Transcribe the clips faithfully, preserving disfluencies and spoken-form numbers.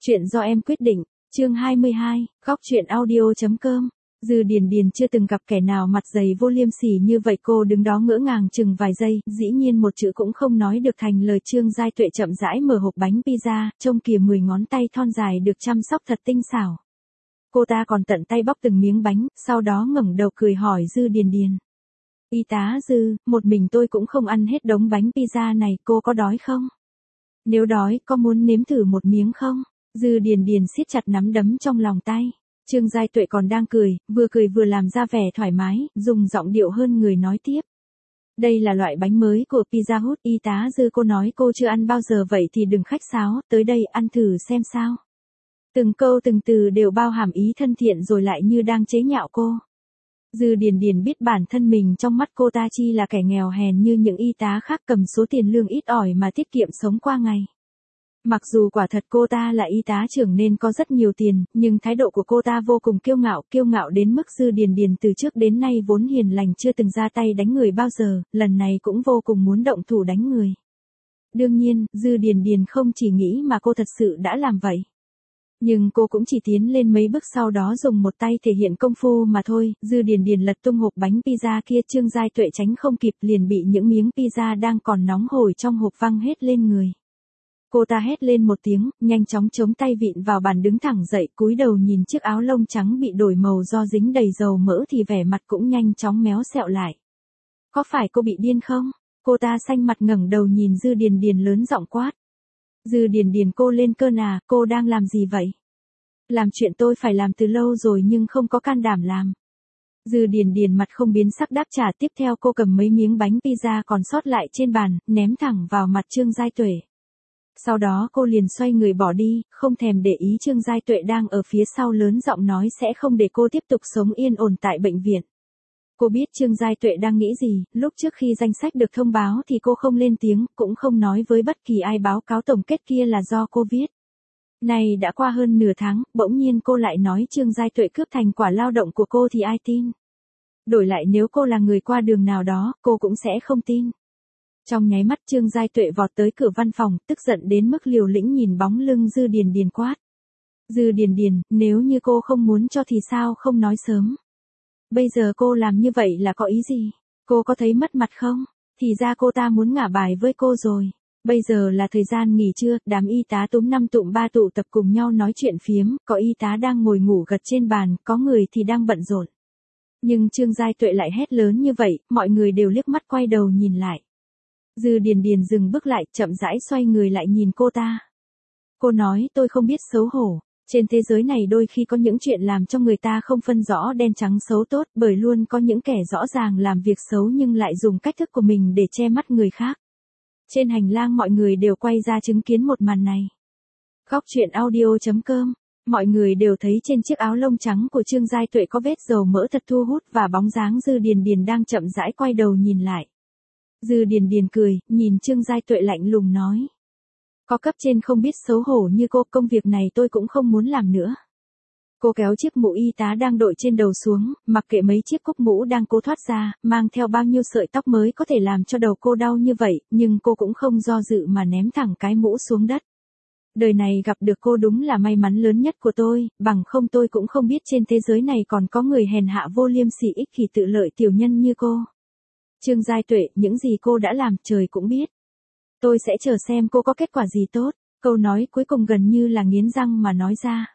Chuyện do em quyết định, chương hai mươi hai, góc chuyện audio chấm com. Dư Điền Điền chưa từng gặp kẻ nào mặt dày vô liêm sỉ như vậy, cô đứng đó ngỡ ngàng chừng vài giây, dĩ nhiên một chữ cũng không nói được thành lời. Trương Giai Tuệ chậm rãi mở hộp bánh pizza, trông kìa mười ngón tay thon dài được chăm sóc thật tinh xảo. Cô ta còn tận tay bóc từng miếng bánh, sau đó ngẩng đầu cười hỏi Dư Điền Điền. Y tá Dư, một mình tôi cũng không ăn hết đống bánh pizza này, cô có đói không? Nếu đói, có muốn nếm thử một miếng không? Dư Điền Điền siết chặt nắm đấm trong lòng tay. Trương Giai Tuệ còn đang cười, vừa cười vừa làm ra vẻ thoải mái, dùng giọng điệu hơn người nói tiếp. Đây là loại bánh mới của Pizza Hut, y tá Dư, cô nói cô chưa ăn bao giờ, vậy thì đừng khách sáo, tới đây ăn thử xem sao. Từng câu từng từ đều bao hàm ý thân thiện rồi lại như đang chế nhạo cô. Dư Điền Điền biết bản thân mình trong mắt cô ta chi là kẻ nghèo hèn như những y tá khác cầm số tiền lương ít ỏi mà tiết kiệm sống qua ngày. Mặc dù quả thật cô ta là y tá trưởng nên có rất nhiều tiền, nhưng thái độ của cô ta vô cùng kiêu ngạo, kiêu ngạo đến mức Dư Điền Điền từ trước đến nay vốn hiền lành chưa từng ra tay đánh người bao giờ, lần này cũng vô cùng muốn động thủ đánh người. Đương nhiên, Dư Điền Điền không chỉ nghĩ mà cô thật sự đã làm vậy. Nhưng cô cũng chỉ tiến lên mấy bước sau đó dùng một tay thể hiện công phu mà thôi. Dư Điền Điền lật tung hộp bánh pizza kia, Trương Giai Tuệ tránh không kịp liền bị những miếng pizza đang còn nóng hổi trong hộp văng hết lên người. Cô ta hét lên một tiếng, nhanh chóng chống tay vịn vào bàn đứng thẳng dậy, cúi đầu nhìn chiếc áo lông trắng bị đổi màu do dính đầy dầu mỡ thì vẻ mặt cũng nhanh chóng méo xẹo lại. Có phải cô bị điên không? Cô ta xanh mặt ngẩng đầu nhìn Dư Điền Điền lớn giọng quát. Dư Điền Điền, cô lên cơn à, cô đang làm gì vậy? Làm chuyện tôi phải làm từ lâu rồi nhưng không có can đảm làm. Dư Điền Điền mặt không biến sắc đáp trả. Tiếp theo cô cầm mấy miếng bánh pizza còn sót lại trên bàn, ném thẳng vào mặt Trương Giai Tuệ. Sau đó cô liền xoay người bỏ đi, không thèm để ý Trương Giai Tuệ đang ở phía sau lớn giọng nói sẽ không để cô tiếp tục sống yên ổn tại bệnh viện. Cô biết Trương Giai Tuệ đang nghĩ gì, lúc trước khi danh sách được thông báo thì cô không lên tiếng, cũng không nói với bất kỳ ai báo cáo tổng kết kia là do cô viết. Này đã qua hơn nửa tháng, bỗng nhiên cô lại nói Trương Giai Tuệ cướp thành quả lao động của cô thì ai tin? Đổi lại nếu cô là người qua đường nào đó, cô cũng sẽ không tin. Trong nháy mắt Trương Giai Tuệ vọt tới cửa văn phòng, tức giận đến mức liều lĩnh nhìn bóng lưng Dư Điền Điền quát. Dư Điền Điền, nếu như cô không muốn cho thì sao không nói sớm? Bây giờ cô làm như vậy là có ý gì? Cô có thấy mất mặt không? Thì ra cô ta muốn ngả bài với cô rồi. Bây giờ là thời gian nghỉ trưa, đám y tá túm năm tụm ba tụ tập cùng nhau nói chuyện phiếm, có y tá đang ngồi ngủ gật trên bàn, có người thì đang bận rộn. Nhưng Trương Giai Tuệ lại hét lớn như vậy, mọi người đều liếc mắt quay đầu nhìn lại. Dư Điền Điền dừng bước lại, chậm rãi xoay người lại nhìn cô ta. Cô nói tôi không biết xấu hổ. Trên thế giới này đôi khi có những chuyện làm cho người ta không phân rõ đen trắng xấu tốt, bởi luôn có những kẻ rõ ràng làm việc xấu nhưng lại dùng cách thức của mình để che mắt người khác. Trên hành lang mọi người đều quay ra chứng kiến một màn này. Góc chuyện audio chấm com. Mọi người đều thấy trên chiếc áo lông trắng của Trương Giai Tuệ có vết dầu mỡ thật thu hút và bóng dáng Dư Điền Điền đang chậm rãi quay đầu nhìn lại. Dư Điền Điền cười, nhìn Trương Giai Tuệ lạnh lùng nói. Có cấp trên không biết xấu hổ như cô, công việc này tôi cũng không muốn làm nữa. Cô kéo chiếc mũ y tá đang đội trên đầu xuống, mặc kệ mấy chiếc cúc mũ đang cố thoát ra, mang theo bao nhiêu sợi tóc mới có thể làm cho đầu cô đau như vậy, nhưng cô cũng không do dự mà ném thẳng cái mũ xuống đất. Đời này gặp được cô đúng là may mắn lớn nhất của tôi, bằng không tôi cũng không biết trên thế giới này còn có người hèn hạ vô liêm sỉ ích kỷ tự lợi tiểu nhân như cô. Trương Giai Tuệ, những gì cô đã làm trời cũng biết. Tôi sẽ chờ xem cô có kết quả gì tốt. Câu nói cuối cùng gần như là nghiến răng mà nói ra.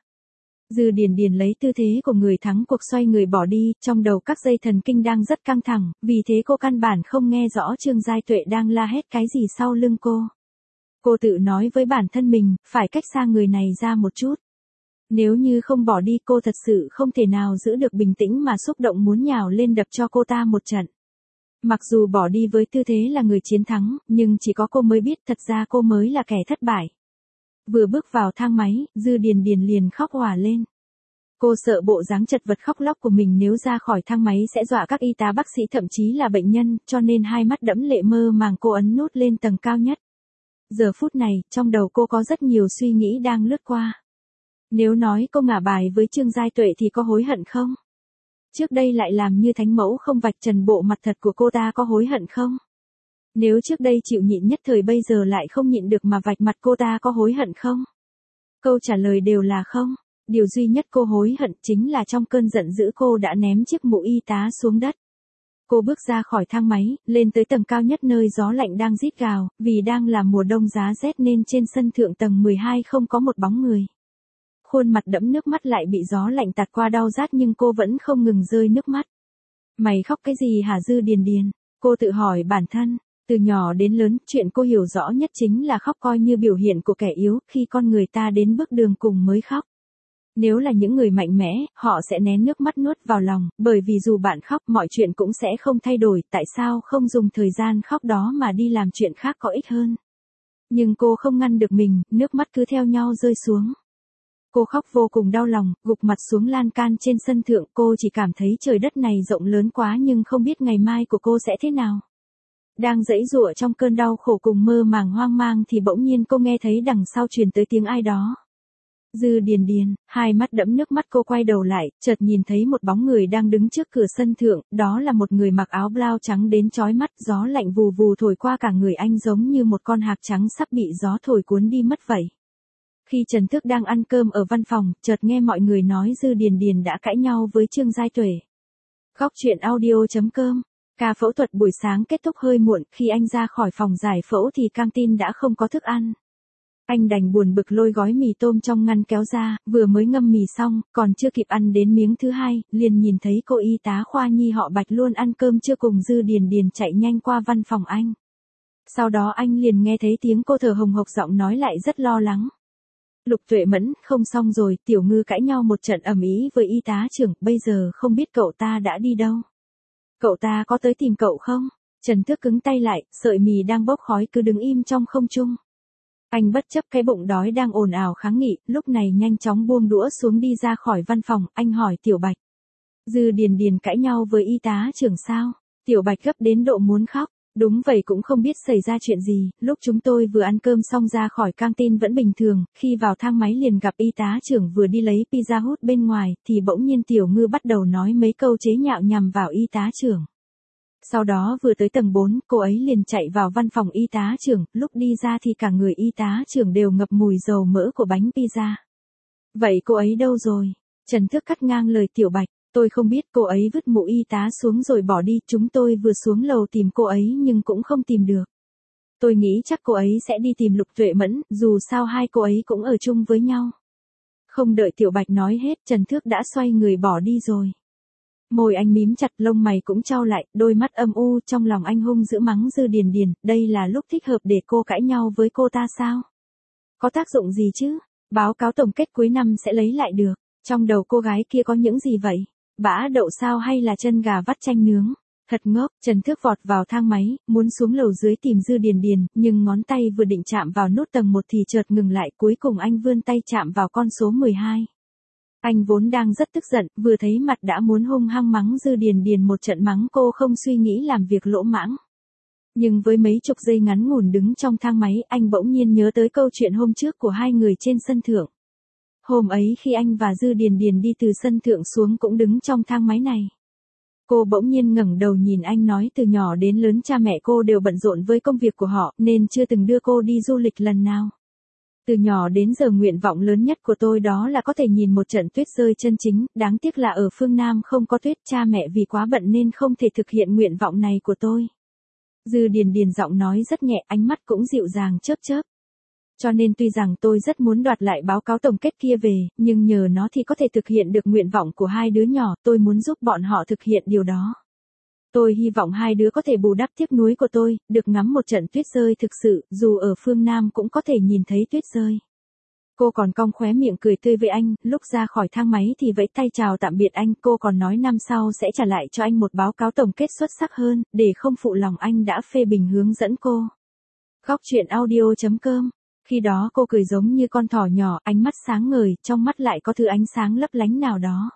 Dư Điền Điền lấy tư thế của người thắng cuộc xoay người bỏ đi, trong đầu các dây thần kinh đang rất căng thẳng, vì thế cô căn bản không nghe rõ Trương Giai Tuệ đang la hét cái gì sau lưng cô. Cô tự nói với bản thân mình, phải cách xa người này ra một chút. Nếu như không bỏ đi cô thật sự không thể nào giữ được bình tĩnh mà xúc động muốn nhào lên đập cho cô ta một trận. Mặc dù bỏ đi với tư thế là người chiến thắng, nhưng chỉ có cô mới biết thật ra cô mới là kẻ thất bại. Vừa bước vào thang máy, Dư Điền Điền liền khóc òa lên. Cô sợ bộ dáng chật vật khóc lóc của mình nếu ra khỏi thang máy sẽ dọa các y tá bác sĩ thậm chí là bệnh nhân, cho nên hai mắt đẫm lệ mơ màng cô ấn nút lên tầng cao nhất. Giờ phút này, trong đầu cô có rất nhiều suy nghĩ đang lướt qua. Nếu nói cô ngả bài với Trương Giai Tuệ thì có hối hận không? Trước đây lại làm như thánh mẫu không vạch trần bộ mặt thật của cô ta có hối hận không? Nếu trước đây chịu nhịn nhất thời bây giờ lại không nhịn được mà vạch mặt cô ta có hối hận không? Câu trả lời đều là không. Điều duy nhất cô hối hận chính là trong cơn giận dữ cô đã ném chiếc mũ y tá xuống đất. Cô bước ra khỏi thang máy, lên tới tầng cao nhất nơi gió lạnh đang rít gào, vì đang là mùa đông giá rét nên trên sân thượng tầng mười hai không có một bóng người. Khuôn mặt đẫm nước mắt lại bị gió lạnh tạt qua đau rát nhưng cô vẫn không ngừng rơi nước mắt. Mày khóc cái gì hả Dư Điền Điền? Cô tự hỏi bản thân. Từ nhỏ đến lớn, chuyện cô hiểu rõ nhất chính là khóc coi như biểu hiện của kẻ yếu, khi con người ta đến bước đường cùng mới khóc. Nếu là những người mạnh mẽ, họ sẽ nén nước mắt nuốt vào lòng, bởi vì dù bạn khóc mọi chuyện cũng sẽ không thay đổi, tại sao không dùng thời gian khóc đó mà đi làm chuyện khác có ích hơn. Nhưng cô không ngăn được mình, nước mắt cứ theo nhau rơi xuống. Cô khóc vô cùng đau lòng, gục mặt xuống lan can trên sân thượng, cô chỉ cảm thấy trời đất này rộng lớn quá nhưng không biết ngày mai của cô sẽ thế nào. Đang giãy giụa trong cơn đau khổ cùng mơ màng hoang mang thì bỗng nhiên cô nghe thấy đằng sau truyền tới tiếng ai đó. Dư Điền Điền, hai mắt đẫm nước mắt cô quay đầu lại, chợt nhìn thấy một bóng người đang đứng trước cửa sân thượng, đó là một người mặc áo blau trắng đến chói mắt, gió lạnh vù vù thổi qua cả người anh giống như một con hạc trắng sắp bị gió thổi cuốn đi mất vậy. Khi Trần Thức đang ăn cơm ở văn phòng, chợt nghe mọi người nói Dư Điền Điền đã cãi nhau với Trương Giai Tuệ. Góc truyện audio chấm com. Ca phẫu thuật buổi sáng kết thúc hơi muộn, khi anh ra khỏi phòng giải phẫu thì căng tin đã không có thức ăn. Anh đành buồn bực lôi gói mì tôm trong ngăn kéo ra, vừa mới ngâm mì xong, còn chưa kịp ăn đến miếng thứ hai, liền nhìn thấy cô y tá khoa nhi họ Bạch luôn ăn cơm chưa cùng Dư Điền Điền chạy nhanh qua văn phòng anh. Sau đó anh liền nghe thấy tiếng cô thở hồng hộc, giọng nói lại rất lo lắng. Lục Tuệ Mẫn, không xong rồi, Tiểu Ngư cãi nhau một trận ầm ĩ với y tá trưởng, bây giờ không biết cậu ta đã đi đâu. Cậu ta có tới tìm cậu không? Trần Thức cứng tay lại, sợi mì đang bốc khói cứ đứng im trong không trung. Anh bất chấp cái bụng đói đang ồn ào kháng nghị, lúc này nhanh chóng buông đũa xuống đi ra khỏi văn phòng, anh hỏi Tiểu Bạch. Dư Điền Điền cãi nhau với y tá trưởng sao? Tiểu Bạch gấp đến độ muốn khóc. Đúng vậy, cũng không biết xảy ra chuyện gì, lúc chúng tôi vừa ăn cơm xong ra khỏi căng tin vẫn bình thường, khi vào thang máy liền gặp y tá trưởng vừa đi lấy pizza hut bên ngoài, thì bỗng nhiên Tiểu Ngư bắt đầu nói mấy câu chế nhạo nhằm vào y tá trưởng. Sau đó vừa tới tầng bốn, cô ấy liền chạy vào văn phòng y tá trưởng, lúc đi ra thì cả người y tá trưởng đều ngập mùi dầu mỡ của bánh pizza. Vậy cô ấy đâu rồi? Trần Thức cắt ngang lời Tiểu Bạch. Tôi không biết, cô ấy vứt mũ y tá xuống rồi bỏ đi, chúng tôi vừa xuống lầu tìm cô ấy nhưng cũng không tìm được. Tôi nghĩ chắc cô ấy sẽ đi tìm Lục Tuệ Mẫn, dù sao hai cô ấy cũng ở chung với nhau. Không đợi Tiểu Bạch nói hết, Trần Thước đã xoay người bỏ đi rồi. Môi anh mím chặt, lông mày cũng chau lại, đôi mắt âm u, trong lòng anh hung dữ mắng Dư Điền Điền, đây là lúc thích hợp để cô cãi nhau với cô ta sao? Có tác dụng gì chứ? Báo cáo tổng kết cuối năm sẽ lấy lại được. Trong đầu cô gái kia có những gì vậy? Bã đậu sao hay là chân gà vắt chanh nướng? Thật ngốc, Trần Thước vọt vào thang máy, muốn xuống lầu dưới tìm Dư Điền Điền, nhưng ngón tay vừa định chạm vào nút tầng một thì chợt ngừng lại, cuối cùng anh vươn tay chạm vào con số mười hai. Anh vốn đang rất tức giận, vừa thấy mặt đã muốn hung hăng mắng Dư Điền Điền một trận, mắng cô không suy nghĩ làm việc lỗ mãng. Nhưng với mấy chục giây ngắn ngủn đứng trong thang máy, anh bỗng nhiên nhớ tới câu chuyện hôm trước của hai người trên sân thượng. Hôm ấy khi anh và Dư Điền Điền đi từ sân thượng xuống cũng đứng trong thang máy này. Cô bỗng nhiên ngẩng đầu nhìn anh nói, từ nhỏ đến lớn cha mẹ cô đều bận rộn với công việc của họ nên chưa từng đưa cô đi du lịch lần nào. Từ nhỏ đến giờ nguyện vọng lớn nhất của tôi đó là có thể nhìn một trận tuyết rơi chân chính, đáng tiếc là ở phương Nam không có tuyết, cha mẹ vì quá bận nên không thể thực hiện nguyện vọng này của tôi. Dư Điền Điền giọng nói rất nhẹ, ánh mắt cũng dịu dàng chớp chớp. Cho nên tuy rằng tôi rất muốn đoạt lại báo cáo tổng kết kia về, nhưng nhờ nó thì có thể thực hiện được nguyện vọng của hai đứa nhỏ, tôi muốn giúp bọn họ thực hiện điều đó. Tôi hy vọng hai đứa có thể bù đắp tiếc nuối của tôi, được ngắm một trận tuyết rơi thực sự, dù ở phương Nam cũng có thể nhìn thấy tuyết rơi. Cô còn cong khóe miệng cười tươi với anh, lúc ra khỏi thang máy thì vẫy tay chào tạm biệt anh, cô còn nói năm sau sẽ trả lại cho anh một báo cáo tổng kết xuất sắc hơn, để không phụ lòng anh đã phê bình hướng dẫn cô. Góc truyện audio chấm com. Khi đó cô cười giống như con thỏ nhỏ, ánh mắt sáng ngời, trong mắt lại có thứ ánh sáng lấp lánh nào đó.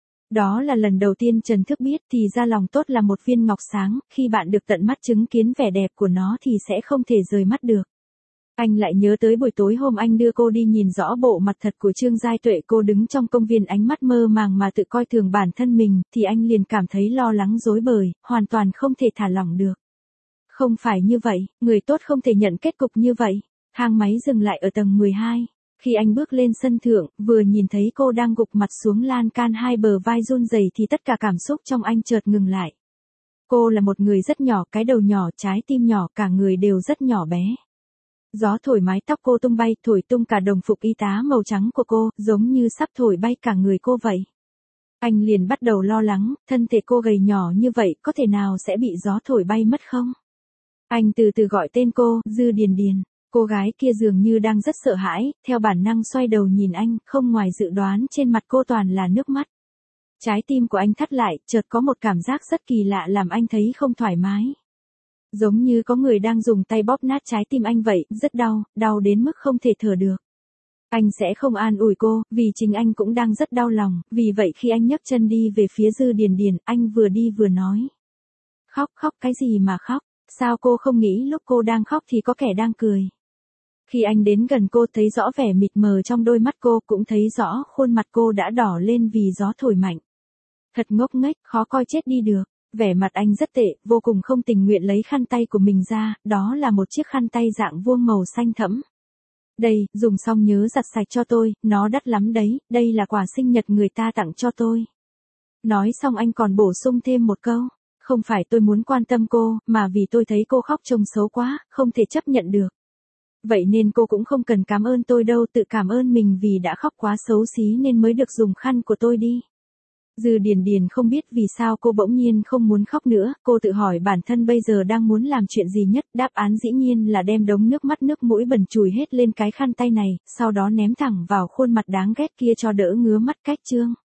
Đó là lần đầu tiên Trần Thức biết thì ra lòng tốt là một viên ngọc sáng, khi bạn được tận mắt chứng kiến vẻ đẹp của nó thì sẽ không thể rời mắt được. Anh lại nhớ tới buổi tối hôm anh đưa cô đi nhìn rõ bộ mặt thật của Trương Giai Tuệ, cô đứng trong công viên ánh mắt mơ màng mà tự coi thường bản thân mình, thì anh liền cảm thấy lo lắng rối bời, hoàn toàn không thể thả lỏng được. Không phải như vậy, người tốt không thể nhận kết cục như vậy. Thang máy dừng lại ở tầng mười hai. Khi anh bước lên sân thượng, vừa nhìn thấy cô đang gục mặt xuống lan can hai bờ vai run rẩy thì tất cả cảm xúc trong anh chợt ngừng lại. Cô là một người rất nhỏ, cái đầu nhỏ, trái tim nhỏ, cả người đều rất nhỏ bé. Gió thổi mái tóc cô tung bay, thổi tung cả đồng phục y tá màu trắng của cô, giống như sắp thổi bay cả người cô vậy. Anh liền bắt đầu lo lắng, thân thể cô gầy nhỏ như vậy có thể nào sẽ bị gió thổi bay mất không? Anh từ từ gọi tên cô, Dư Điền Điền. Cô gái kia dường như đang rất sợ hãi, theo bản năng xoay đầu nhìn anh, không ngoài dự đoán trên mặt cô toàn là nước mắt. Trái tim của anh thắt lại, chợt có một cảm giác rất kỳ lạ làm anh thấy không thoải mái. Giống như có người đang dùng tay bóp nát trái tim anh vậy, rất đau, đau đến mức không thể thở được. Anh sẽ không an ủi cô, vì chính anh cũng đang rất đau lòng, vì vậy khi anh nhấc chân đi về phía Dư Điền Điền, anh vừa đi vừa nói. Khóc khóc cái gì mà khóc, sao cô không nghĩ lúc cô đang khóc thì có kẻ đang cười. Khi anh đến gần cô thấy rõ vẻ mịt mờ trong đôi mắt cô, cũng thấy rõ khuôn mặt cô đã đỏ lên vì gió thổi mạnh. Thật ngốc nghếch, khó coi chết đi được. Vẻ mặt anh rất tệ, vô cùng không tình nguyện lấy khăn tay của mình ra, đó là một chiếc khăn tay dạng vuông màu xanh thẫm. Đây, dùng xong nhớ giặt sạch cho tôi, nó đắt lắm đấy, đây là quà sinh nhật người ta tặng cho tôi. Nói xong anh còn bổ sung thêm một câu, không phải tôi muốn quan tâm cô, mà vì tôi thấy cô khóc trông xấu quá, không thể chấp nhận được. Vậy nên cô cũng không cần cảm ơn tôi đâu, tự cảm ơn mình vì đã khóc quá xấu xí nên mới được dùng khăn của tôi đi. Dư Điền Điền không biết vì sao cô bỗng nhiên không muốn khóc nữa, cô tự hỏi bản thân bây giờ đang muốn làm chuyện gì nhất, đáp án dĩ nhiên là đem đống nước mắt nước mũi bẩn chùi hết lên cái khăn tay này, sau đó ném thẳng vào khuôn mặt đáng ghét kia cho đỡ ngứa mắt cách chương.